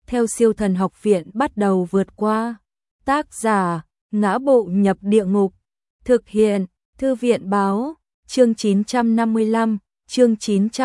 theo Siêu Thần Học Viện bắt đầu vượt qua. Tác giả: Ngã Bộ Nhập Địa Ngục. Thực hiện: Thư viện báo. Chương 955, chương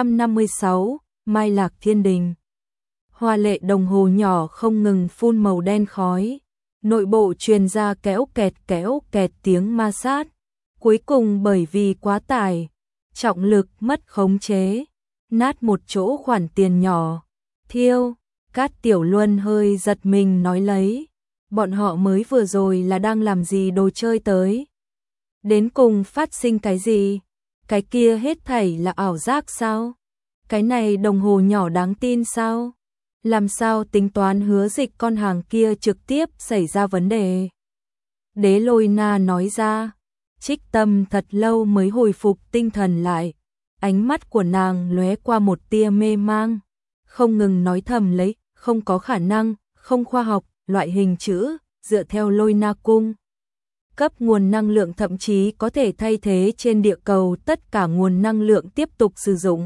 956, Mai Lạc Thiên Đình. Hoa lệ đồng hồ nhỏ không ngừng phun màu đen khói. Nội bộ truyền ra kéo kẹt tiếng ma sát. Cuối cùng bởi vì quá tải, trọng lực mất khống chế, nát một chỗ khoản tiền nhỏ. Thiêu, Cát Tiểu Luân hơi giật mình nói lấy. Bọn họ mới vừa rồi là đang làm gì đồ chơi tới? Đến cùng phát sinh cái gì? Cái kia hết thảy là ảo giác sao? Cái này đồng hồ nhỏ đáng tin sao? Làm sao tính toán Hứa Dịch con hàng kia trực tiếp xảy ra vấn đề? Đế Lôi Na nói ra. Trích Tâm thật lâu mới hồi phục tinh thần lại. Ánh mắt của nàng lóe qua một tia mê mang, không ngừng nói thầm lấy, không có khả năng, không khoa học, loại hình chữ, dựa theo Lôi Na cung. Cấp nguồn năng lượng thậm chí có thể thay thế trên địa cầu tất cả nguồn năng lượng tiếp tục sử dụng.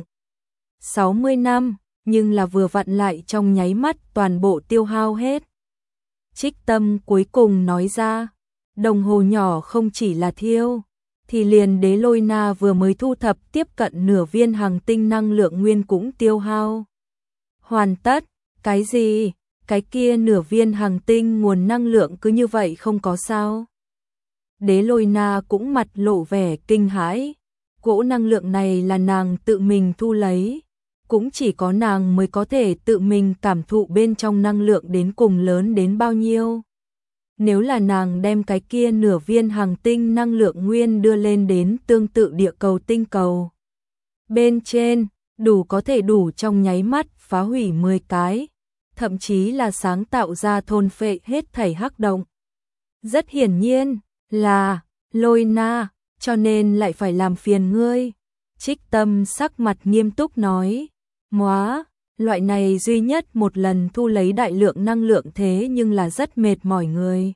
60 năm, nhưng là vừa vặn lại trong nháy mắt toàn bộ tiêu hao hết. Trích Tâm cuối cùng nói ra, đồng hồ nhỏ không chỉ là thiêu, thì liền Đế Lôi Na vừa mới thu thập tiếp cận nửa viên hành tinh năng lượng nguyên cũng tiêu hao. Hoàn tất, cái gì? Cái kia nửa viên hành tinh nguồn năng lượng cứ như vậy không có sao? Đế Lôi Na cũng mặt lộ vẻ kinh hãi. Cỗ năng lượng này là nàng tự mình thu lấy, cũng chỉ có nàng mới có thể tự mình cảm thụ bên trong năng lượng đến cùng lớn đến bao nhiêu. Nếu là nàng đem cái kia nửa viên hành tinh năng lượng nguyên đưa lên đến tương tự địa cầu tinh cầu bên trên, có thể đủ trong nháy mắt phá hủy 10 cái, thậm chí là sáng tạo ra thôn phệ hết thảy hắc động. Rất hiển nhiên là Lôi Na, cho nên lại phải làm phiền ngươi. Trích Tâm sắc mặt nghiêm túc nói, loại này duy nhất một lần thu lấy đại lượng năng lượng thế nhưng là rất mệt mỏi người.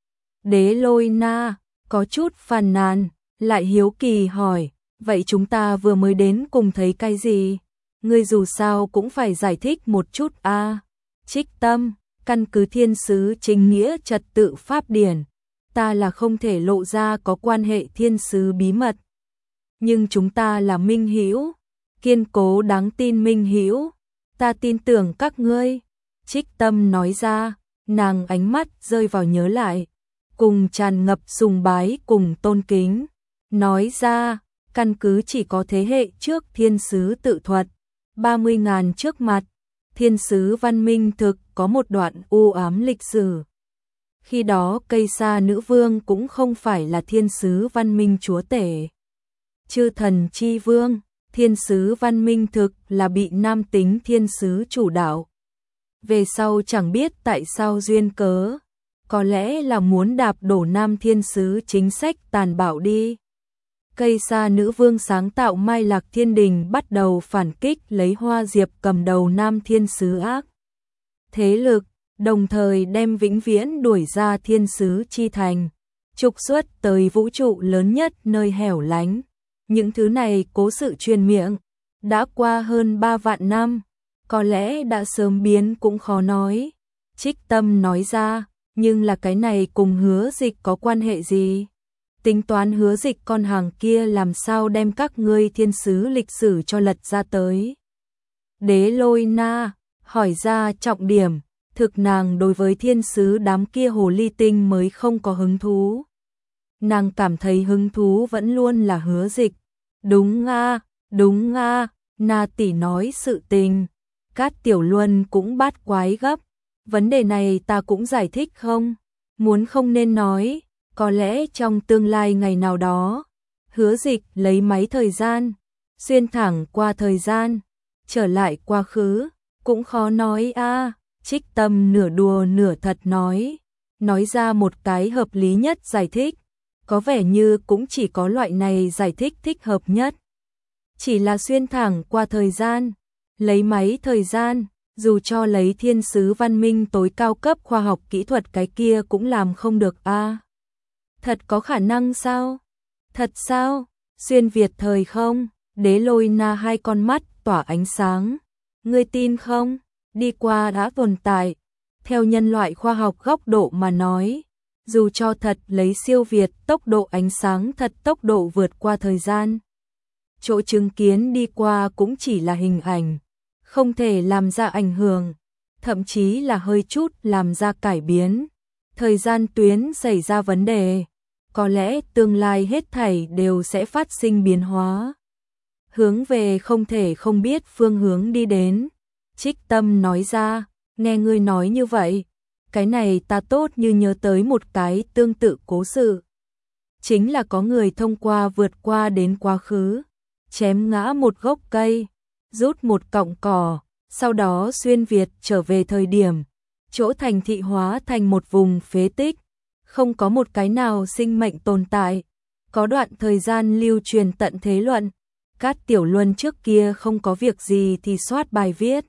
Đế Lôi Na có chút phàn nàn, lại hiếu kỳ hỏi, vậy chúng ta vừa mới đến cùng thấy cái gì? Ngươi dù sao cũng phải giải thích một chút a. Trích Tâm, căn cứ thiên sứ chính nghĩa trật tự pháp điển, ta là không thể lộ ra có quan hệ thiên sứ bí mật. Nhưng chúng ta là minh hữu, kiên cố đáng tin minh hữu, ta tin tưởng các ngươi. Trích Tâm nói ra, nàng ánh mắt rơi vào nhớ lại, cùng tràn ngập sùng bái cùng tôn kính. Nói ra, căn cứ chỉ có thế hệ trước thiên sứ tự thuật, 30.000 trước mặt, thiên sứ văn minh thực có một đoạn u ám lịch sử. Khi đó Cây Sa Nữ Vương cũng không phải là thiên sứ văn minh chúa tể. Chư thần chi vương, thiên sứ văn minh thực là bị nam tính thiên sứ chủ đạo. Về sau chẳng biết tại sao duyên cớ, có lẽ là muốn đạp đổ nam thiên sứ chính sách tàn bạo đi. Cây Sa Nữ Vương sáng tạo Mai Lạc Thiên Đình bắt đầu phản kích lấy Hoa Diệp cầm đầu nam thiên sứ ác thế lực, đồng thời đem vĩnh viễn đuổi ra thiên sứ chi thành, trục xuất tới vũ trụ lớn nhất nơi hẻo lánh. Những thứ này cố sự truyền miệng, đã qua hơn 3 vạn năm, có lẽ đã sớm biến cũng khó nói. Trích Tâm nói ra, nhưng là cái này cùng Hứa Dịch có quan hệ gì? Tính toán Hứa Dịch con hàng kia làm sao đem các ngươi thiên sứ lịch sử cho lật ra tới? Đế Lôi Na hỏi ra trọng điểm, thực nàng đối với thiên sứ đám kia hồ ly tinh mới không có hứng thú. Nàng cảm thấy hứng thú vẫn luôn là Hứa Dịch. Đúng a, Na tỷ nói sự tình. Cát Tiểu Luân cũng bát quái gấp. Vấn đề này ta cũng giải thích không? Muốn không nên nói, có lẽ trong tương lai ngày nào đó, Hứa Dịch lấy máy thời gian, xuyên thẳng qua thời gian, trở lại quá khứ, cũng khó nói a. Trích Tâm nửa đùa nửa thật nói ra một cái hợp lý nhất giải thích. Có vẻ như cũng chỉ có loại này giải thích thích hợp nhất. Chỉ là xuyên thẳng qua thời gian, lấy máy thời gian, dù cho lấy thiên sứ văn minh tối cao cấp khoa học kỹ thuật cái kia cũng làm không được a. Thật có khả năng sao? Thật sao? Xuyên Việt thời không? Đế Lôi Na hai con mắt tỏa ánh sáng. Ngươi tin không? Đi qua đã tồn tại, Theo nhân loại khoa học góc độ mà nói, dù cho thật lấy siêu việt tốc độ ánh sáng thật tốc độ vượt qua thời gian, chỗ chứng kiến đi qua cũng chỉ là hình ảnh, không thể làm ra ảnh hưởng, thậm chí là hơi chút làm ra cải biến. Thời gian tuyến xảy ra vấn đề, có lẽ tương lai hết thảy đều sẽ phát sinh biến hóa. Hướng về không thể không biết phương hướng đi đến. Trích Tâm nói ra, nghe ngươi nói như vậy, cái này ta tốt như nhớ tới một cái tương tự cố sự. Chính là có người thông qua vượt qua đến quá khứ, chém ngã một gốc cây, rút một cọng cỏ, sau đó xuyên Việt trở về thời điểm, chỗ thành thị hóa thành một vùng phế tích, không có một cái nào sinh mệnh tồn tại. Có đoạn thời gian lưu truyền tận thế luận, Cát Tiểu Luân trước kia không có việc gì thì soát bài viết.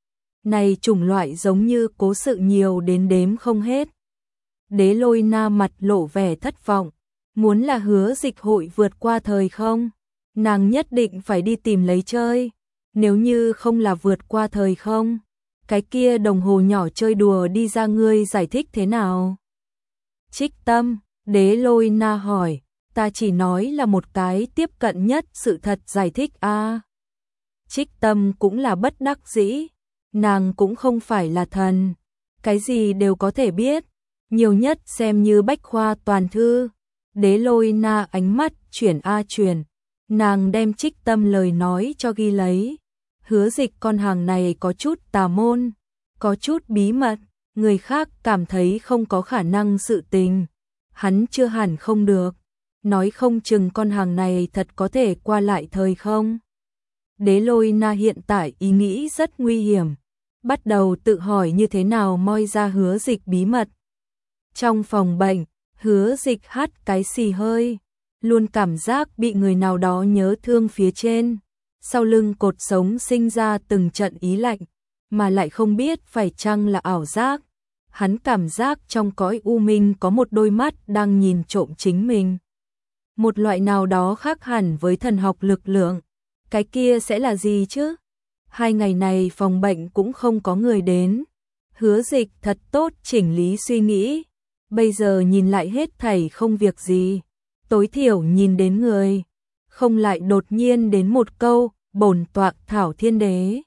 Này chủng loại giống như cố sự nhiều đến đếm không hết. Đế Lôi Na mặt lộ vẻ thất vọng, muốn là Hứa Dịch hội vượt qua thời không, nàng nhất định phải đi tìm lấy chơi, nếu như không là vượt qua thời không, cái kia đồng hồ nhỏ chơi đùa đi ra ngươi giải thích thế nào? Trích Tâm, Đế Lôi Na hỏi, ta chỉ nói là một cái tiếp cận nhất sự thật giải thích a. Trích Tâm cũng là bất đắc dĩ, nàng cũng không phải là thần, cái gì đều có thể biết, nhiều nhất xem như bách khoa toàn thư. Đế Lôi Na ánh mắt chuyển a chuyển, nàng đem Trích Tâm lời nói cho ghi lấy. Hứa Dịch con hàng này có chút tà môn, có chút bí mật, người khác cảm thấy không có khả năng sự tình, hắn chưa hẳn không được, nói không chừng con hàng này thật có thể qua lại thời không. Đế Lôi Na hiện tại ý nghĩ rất nguy hiểm, bắt đầu tự hỏi như thế nào moi ra Hứa Dịch bí mật. Trong phòng bệnh, Hứa Dịch hắt cái xì hơi, luôn cảm giác bị người nào đó nhớ thương phía trên, sau lưng cột sống sinh ra từng trận ý lạnh, mà lại không biết phải chăng là ảo giác. Hắn cảm giác trong cõi u minh có một đôi mắt đang nhìn trộm chính mình. Một loại nào đó khác hẳn với thần học lực lượng. Cái kia sẽ là gì chứ? 2 ngày này phòng bệnh cũng không có người đến. Hứa Dịch thật tốt chỉnh lý suy nghĩ. Bây giờ nhìn lại hết thảy không việc gì. Tối thiểu nhìn đến người. Không lại đột nhiên đến một câu, bổn tọa thảo thiên đế.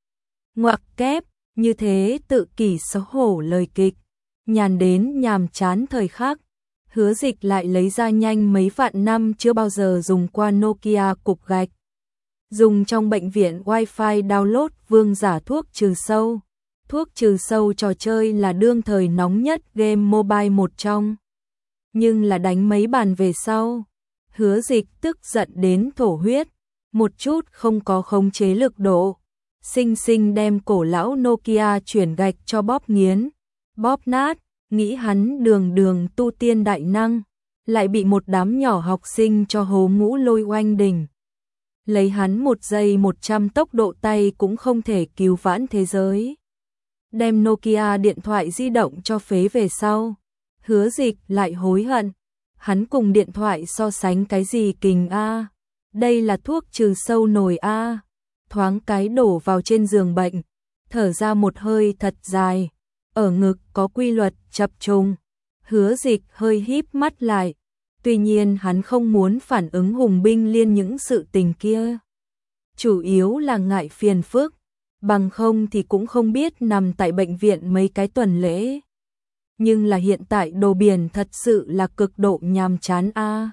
Ngoặc kép, như thế tự kỷ xấu hổ lời kịch. Nhàn đến nhàm chán thời khắc. Hứa Dịch lại lấy ra nhanh mấy vạn năm chưa bao giờ dùng qua Nokia cục gạch. Dùng trong bệnh viện Wi-Fi download vương giả thuốc trừ sâu. Thuốc trừ sâu trò chơi là đương thời nóng nhất game mobile một trong. Nhưng là đánh mấy bàn về sau. Hứa Dịch tức giận đến thổ huyết. Một chút không có khống chế lực độ. Sinh sinh đem cổ lão Nokia chuyển gạch cho bóp nghiến. Bóp nát, nghĩ hắn đường đường tu tiên đại năng. Lại bị một đám nhỏ học sinh cho hố ngũ lôi oanh đỉnh. Lấy hắn 1 giây 100 tốc độ tay cũng không thể cứu vãn thế giới. Đem Nokia điện thoại di động cho phế về sau. Hứa Dịch lại hối hận. Hắn cùng điện thoại so sánh cái gì kình a? Đây là thuốc trừ sâu nồi a. Thoáng cái đổ vào trên giường bệnh, thở ra một hơi thật dài, ở ngực có quy luật chập trùng. Hứa Dịch hơi híp mắt lại. Tuy nhiên hắn không muốn phản ứng Hùng Binh Liên những sự tình kia. Chủ yếu là ngại phiền phức, bằng không thì cũng không biết nằm tại bệnh viện mấy cái tuần lễ. Nhưng là hiện tại đồ biển thật sự là cực độ nhàm chán a.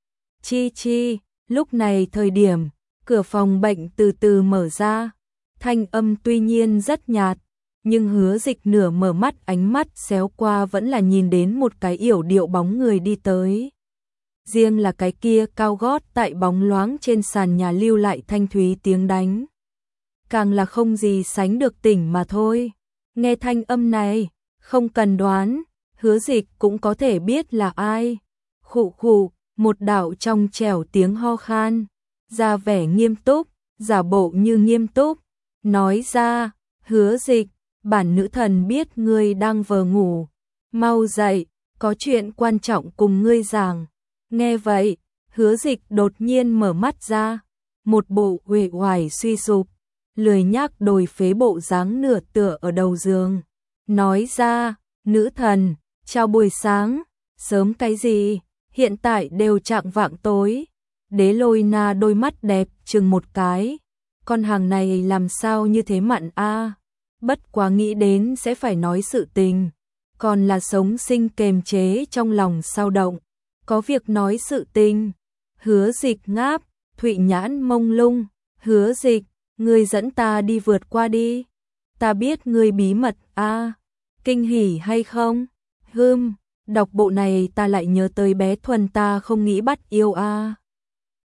Chi chi, lúc này thời điểm, cửa phòng bệnh từ từ mở ra. Thanh âm tuy nhiên rất nhạt, nhưng Hứa Dịch nửa mở mắt ánh mắt xéo qua vẫn là nhìn đến một cái yểu điệu bóng người đi tới. Riêng là cái kia cao gót tại bóng loáng trên sàn nhà lưu lại thanh thúy tiếng đánh. Càng là không gì sánh được tỉnh mà thôi. Nghe thanh âm này, không cần đoán, Hứa Dịch cũng có thể biết là ai. Khụ khụ, một đạo trong trẻo tiếng ho khan, ra vẻ nghiêm túc, giả bộ như nghiêm túc, nói ra, Hứa Dịch, bản nữ thần biết ngươi đang vờ ngủ, mau dậy, có chuyện quan trọng cùng ngươi giảng. Nghe vậy, Hứa Dịch đột nhiên mở mắt ra, một bộ uể oải suy sụp, lười nhác đồi phế bộ dáng nửa tựa ở đầu giường. nói ra, nữ thần, chào buổi sáng, sớm cái gì, hiện tại đều chạng vạng tối. Đế Lôi Na đôi mắt đẹp chừng một cái, con hàng này làm sao như thế mặn a, bất quá nghĩ đến sẽ phải nói sự tình, còn là sống sinh kềm chế trong lòng sao động, có việc nói sự tình. Hứa Dịch ngáp, Thụy nhãn mông lung, Hứa Dịch, ngươi dẫn ta đi vượt qua đi, ta biết ngươi bí mật a, kinh hỉ hay không? Đọc bộ này ta lại nhớ tới bé Thuần ta không nghĩ bắt yêu a.